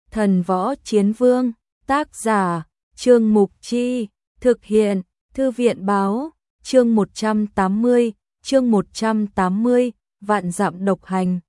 Thần Võ Chiến Vương, tác giả, Trương Mục Chi, thực hiện, Thư viện Báo, chương 180, vạn dặm độc hành.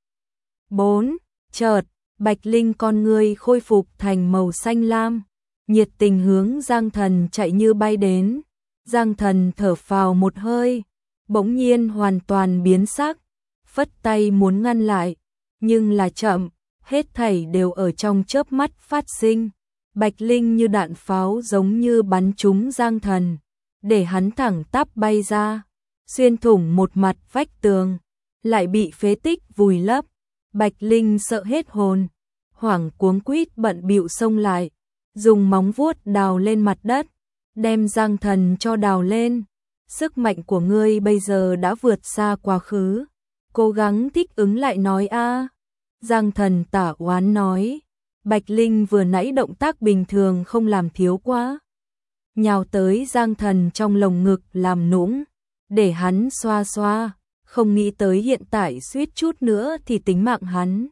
4. Chợt, Bạch Linh con người khôi phục thành màu xanh lam, nhiệt tình hướng Giang Thần chạy như bay đến. Giang Thần thở phào một hơi, bỗng nhiên hoàn toàn biến sắc, phất tay muốn ngăn lại, nhưng là chậm, hết thảy đều ở trong chớp mắt phát sinh. Bạch Linh như đạn pháo giống như bắn trúng Giang Thần, để hắn thẳng tắp bay ra, xuyên thủng một mặt vách tường, lại bị phế tích vùi lấp. Bạch Linh sợ hết hồn, hoảng cuống quýt bận bịu xông lại, dùng móng vuốt đào lên mặt đất, đem Giang Thần cho đào lên. Sức mạnh của ngươi bây giờ đã vượt xa quá khứ, cố gắng thích ứng lại nói a. Giang Thần tả oán nói. Bạch Linh vừa nãy động tác bình thường không làm thiếu quá, nhào tới Giang Thần trong lồng ngực làm nũng, để hắn xoa xoa, không nghĩ tới hiện tại suýt chút nữa thì tính mạng hắn.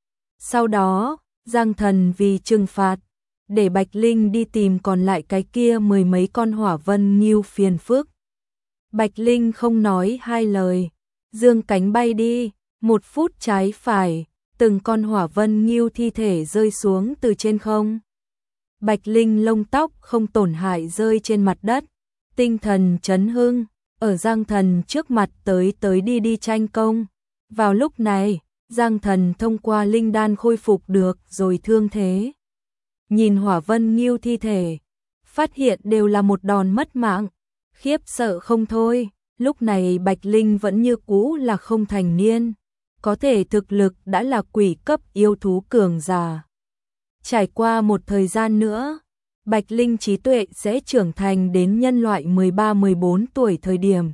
Sau đó, Giang Thần vì trừng phạt, để Bạch Linh đi tìm còn lại cái kia 10 mấy con hỏa vân ngưu phiền phức. Bạch Linh không nói hai lời, dương cánh bay đi, 1 phút trái phải, từng con hỏa vân ngưu thi thể rơi xuống từ trên không. Bạch Linh lông tóc không tổn hại rơi trên mặt đất, tinh thần chấn hưng, ở Giang Thần trước mặt tới đi tranh công. Vào lúc này, Giang Thần thông qua linh đan khôi phục được rồi thương thế. Nhìn hỏa vân ngưu thi thể, phát hiện đều là một đòn mất mạng, khiếp sợ không thôi. Lúc này Bạch Linh vẫn như cũ là không thành niên, có thể thực lực đã là quỷ cấp yêu thú cường giả. Trải qua một thời gian nữa, Bạch Linh trí tuệ sẽ trưởng thành đến nhân loại 13-14 tuổi thời điểm.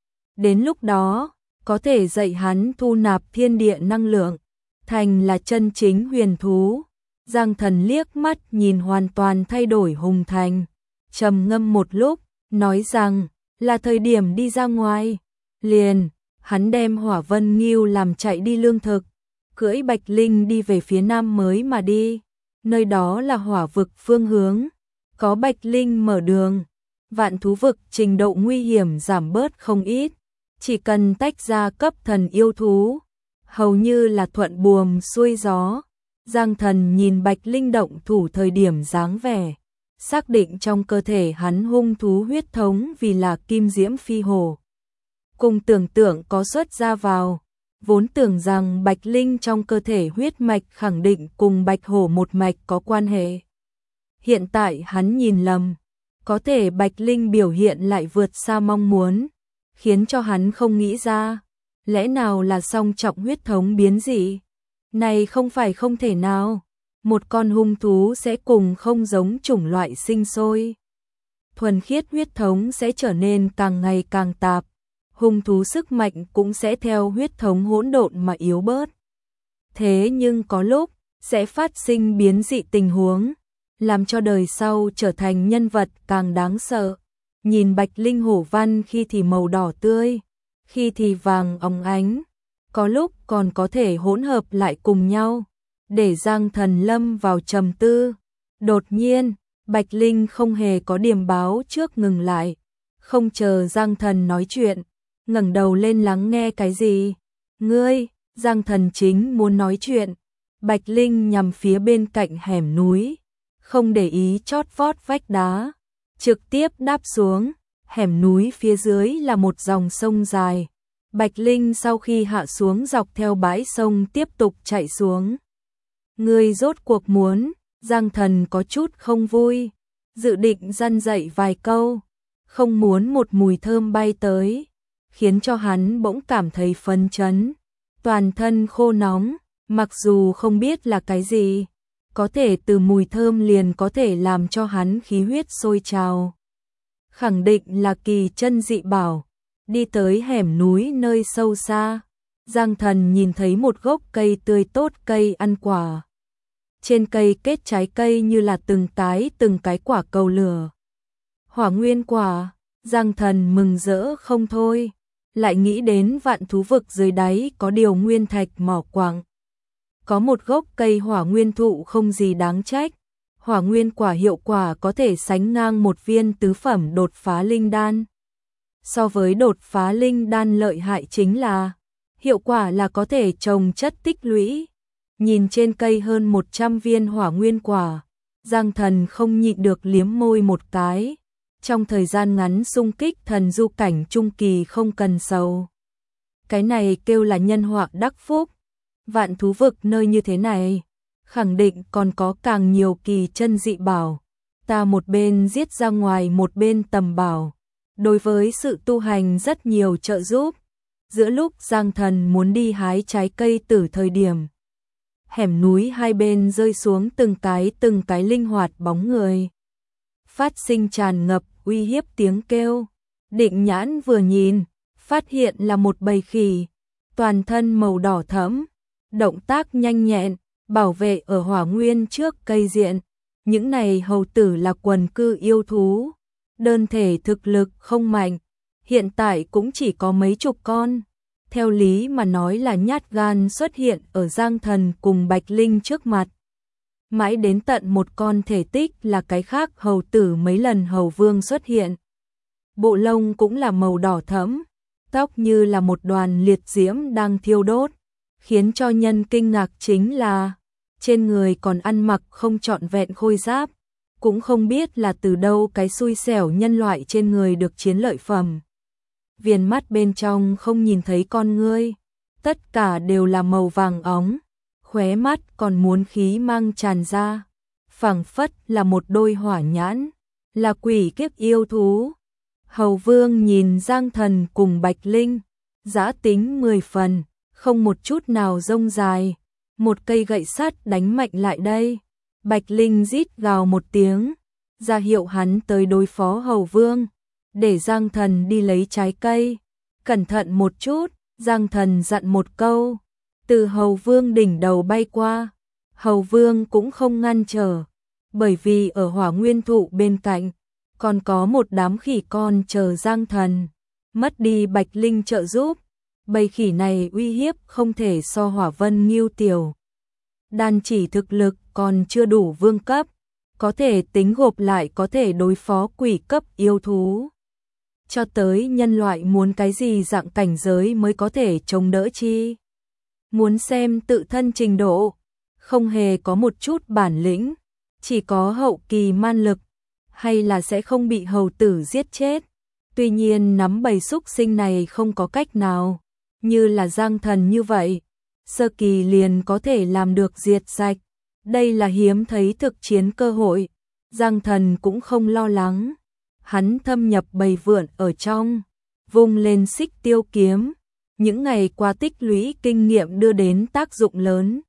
Đến lúc đó, có thể dạy hắn thu nạp thiên địa năng lượng, thành là chân chính huyền thú. Giang Thần liếc mắt nhìn hoàn toàn thay đổi Hùng Thành, trầm ngâm một lúc, nói rằng là thời điểm đi ra ngoài. Liền, hắn đem hỏa vân ngưu làm chạy đi lương thực, cưỡi Bạch Linh đi về phía nam mới mà đi. Nơi đó là hỏa vực phương hướng, có Bạch Linh mở đường, vạn thú vực trình độ nguy hiểm giảm bớt không ít, chỉ cần tách ra cấp thần yêu thú, hầu như là thuận buồm xuôi gió. Giang Thần nhìn Bạch Linh động thủ thời điểm dáng vẻ, xác định trong cơ thể hắn hung thú huyết thống vì là kim diễm phi hổ. Cùng tưởng tượng có xuất ra vào, vốn tưởng rằng Bạch Linh trong cơ thể huyết mạch khẳng định cùng Bạch Hổ một mạch có quan hệ. Hiện tại hắn nhìn lầm, có thể Bạch Linh biểu hiện lại vượt xa mong muốn, khiến cho hắn không nghĩ ra, lẽ nào là song trọng huyết thống biến dị? Này không phải không thể nào, một con hung thú sẽ cùng không giống chủng loại sinh sôi. Thuần khiết huyết thống sẽ trở nên càng ngày càng tạp, hung thú sức mạnh cũng sẽ theo huyết thống hỗn độn mà yếu bớt. Thế nhưng có lúc, sẽ phát sinh biến dị tình huống, làm cho đời sau trở thành nhân vật càng đáng sợ. Nhìn Bạch Linh hổ văn khi thì màu đỏ tươi, khi thì vàng óng ánh, có lúc còn có thể hỗn hợp lại cùng nhau, để Giang Thần lâm vào trầm tư. Đột nhiên, Bạch Linh không hề có điểm báo trước ngừng lại, không chờ Giang Thần nói chuyện, ngẩng đầu lên lắng nghe cái gì. Ngươi, Giang Thần chính muốn nói chuyện, Bạch Linh nhằm phía bên cạnh hẻm núi, không để ý chót vót vách đá, trực tiếp đáp xuống. Hẻm núi phía dưới là một dòng sông dài, Bạch Linh sau khi hạ xuống dọc theo bãi sông tiếp tục chạy xuống. Ngươi rốt cuộc muốn? Giang Thần có chút không vui, dự định răn dạy vài câu, không muốn một mùi thơm bay tới, khiến cho hắn bỗng cảm thấy phấn chấn, toàn thân khô nóng, mặc dù không biết là cái gì, có thể từ mùi thơm liền có thể làm cho hắn khí huyết sôi trào. Khẳng định là kỳ chân dị bảo. Đi tới hẻm núi nơi sâu xa, Giang Thần nhìn thấy một gốc cây tươi tốt, cây ăn quả. Trên cây kết trái cây như là từng cái quả cầu lửa. Hỏa nguyên quả, Giang Thần mừng rỡ không thôi, lại nghĩ đến vạn thú vực dưới đáy có điều nguyên thạch mỏ quặng. có một gốc cây hỏa nguyên thụ không gì đáng trách. Hỏa nguyên quả hiệu quả có thể sánh ngang một viên tứ phẩm đột phá linh đan. So với đột phá linh đan lợi hại chính là hiệu quả là có thể trồng chất tích lũy. Nhìn trên cây hơn 100 viên hỏa nguyên quả, Giang Thần không nhịn được liếm môi một cái. Trong thời gian ngắn xung kích thần du cảnh trung kỳ không cần sầu. Cái này kêu là nhân họa đắc phúc. Vạn thú vực nơi như thế này, khẳng định còn có càng nhiều kỳ chân dị bảo. Ta một bên giết ra ngoài một bên tầm bảo. Đối với sự tu hành rất nhiều trợ giúp. Giữa lúc Giang Thần muốn đi hái trái cây từ thời điểm, hẻm núi hai bên rơi xuống từng cái linh hoạt bóng người. Phát sinh tràn ngập uy hiếp tiếng kêu. Định nhãn vừa nhìn, phát hiện là một bầy khỉ, toàn thân màu đỏ thẫm, động tác nhanh nhẹn, bảo vệ ở hỏa nguyên trước cây diện. Những này hầu tử là quần cư yêu thú, đơn thể thực lực không mạnh, hiện tại cũng chỉ có mấy chục con. Theo lý mà nói là nhát gan xuất hiện ở Giang Thần cùng Bạch Linh trước mặt. Mãi đến tận một con thể tích là cái khác hầu tử mấy lần hầu vương xuất hiện. Bộ lông cũng là màu đỏ thẫm, tóc như là một đoàn liệt diễm đang thiêu đốt. Khiến cho nhân kinh ngạc chính là trên người còn ăn mặc không trọn vẹn khôi giáp, cũng không biết là từ đâu cái xui xẻo nhân loại trên người được chiến lợi phẩm. Viền mắt bên trong không nhìn thấy con ngươi, tất cả đều là màu vàng óng, khóe mắt còn muốn khí mang tràn ra, phảng phất là một đôi hỏa nhãn, là quỷ kiếp yêu thú. Hầu Vương nhìn Giang Thần cùng Bạch Linh, dã tính 10 phần, không một chút nào rông dài, một cây gậy sắt đánh mạnh lại đây. Bạch Linh rít gào một tiếng, ra hiệu hắn tới đối phó Hầu Vương, để Giang Thần đi lấy trái cây. Cẩn thận một chút, Giang Thần dặn một câu, từ Hầu Vương đỉnh đầu bay qua. Hầu Vương cũng không ngăn trở, bởi vì ở hỏa nguyên thụ bên cạnh, còn có một đám khỉ con chờ Giang Thần. Mất đi Bạch Linh trợ giúp, bầy khỉ này uy hiếp không thể so Hỏa Vân Ngưu Tiểu. Đan chỉ thực lực còn chưa đủ vương cấp, có thể tính gộp lại có thể đối phó quỷ cấp yêu thú. Cho tới nhân loại muốn cái gì dạng cảnh giới mới có thể chống đỡ chi. Muốn xem tự thân trình độ, không hề có một chút bản lĩnh, chỉ có hậu kỳ man lực, hay là sẽ không bị hầu tử giết chết. Tuy nhiên nắm bầy súc sinh này không có cách nào, như là Giang Thần như vậy, sơ kỳ liền có thể làm được diệt sạch. Đây là hiếm thấy thực chiến cơ hội. Giang Thần cũng không lo lắng. Hắn thâm nhập bầy vượn ở trong, vung lên xích tiêu kiếm. Những ngày qua tích lũy kinh nghiệm đưa đến tác dụng lớn.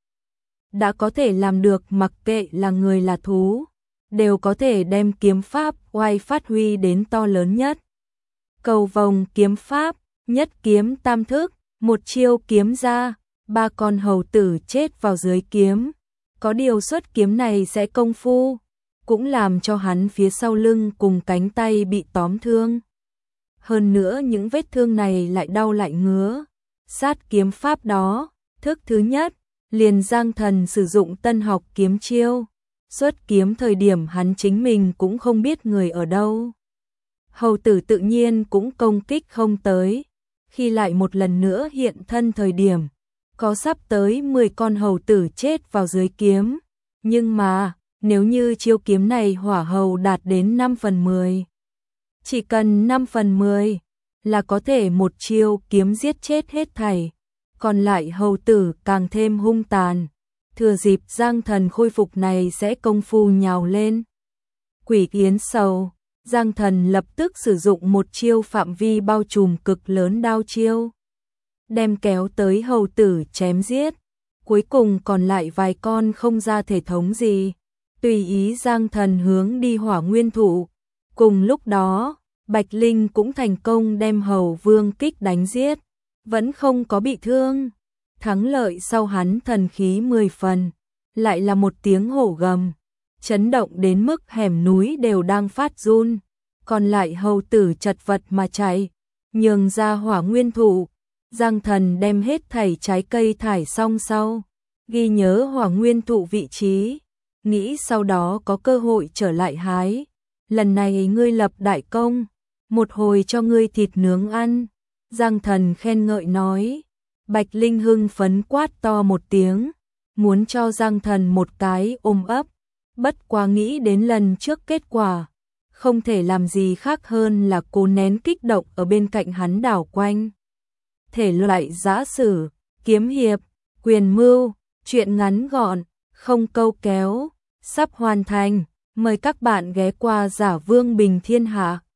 Đã có thể làm được mặc kệ là người là thú, đều có thể đem kiếm pháp oai phát huy đến to lớn nhất. Cầu vồng kiếm pháp, nhất kiếm tam thức, một chiêu kiếm ra, 3 con hầu tử chết vào dưới kiếm. Có điều xuất kiếm này sẽ công phu, cũng làm cho hắn phía sau lưng cùng cánh tay bị tóm thương. Hơn nữa những vết thương này lại đau lại ngứa. Sát kiếm pháp đó, thức thứ nhất, liền Giang Thần sử dụng tân học kiếm chiêu. Xuất kiếm thời điểm hắn chính mình cũng không biết người ở đâu. Hầu tử tự nhiên cũng công kích không tới. Khi lại một lần nữa hiện thân thời điểm, có sắp tới 10 con hầu tử chết vào dưới kiếm. Nhưng mà, nếu như chiêu kiếm này hỏa hầu đạt đến 5/10, chỉ cần 5/10 là có thể một chiêu kiếm giết chết hết thảy. Còn lại hầu tử càng thêm hung tàn. Thừa dịp Giang Thần khôi phục này sẽ công phu nhào lên. Quỷ yến sầu, Giang Thần lập tức sử dụng một chiêu phạm vi bao trùm cực lớn đao chiêu, đem kéo tới hầu tử chém giết. Cuối cùng còn lại vài con không ra thể thống gì, tùy ý Giang Thần hướng đi hỏa nguyên thụ. Cùng lúc đó, Bạch Linh cũng thành công đem Hầu Vương kích đánh giết, vẫn không có bị thương. Thắng lợi sau hắn thần khí 10 phần, lại là một tiếng hổ gầm, chấn động đến mức hẻm núi đều đang phát run. Còn lại hầu tử chật vật mà chạy, nhường ra hỏa nguyên thụ. Giang Thần đem hết thảy trái cây thải xong sau, ghi nhớ hỏa nguyên thụ vị trí, nghĩ sau đó có cơ hội trở lại hái. Lần này ngươi lập đại công, một hồi cho ngươi thịt nướng ăn. Giang Thần khen ngợi nói. Bạch Linh hưng phấn quát to một tiếng, muốn cho Giang Thần một cái ôm ấp, bất quá nghĩ đến lần trước kết quả, không thể làm gì khác hơn là cố nén kích động ở bên cạnh hắn đảo quanh. Thể loại giã sử, kiếm hiệp, quyền mưu, truyện ngắn gọn, không câu kéo, sắp hoàn thành, mời các bạn ghé qua Giả Vương Bình Thiên Hạ.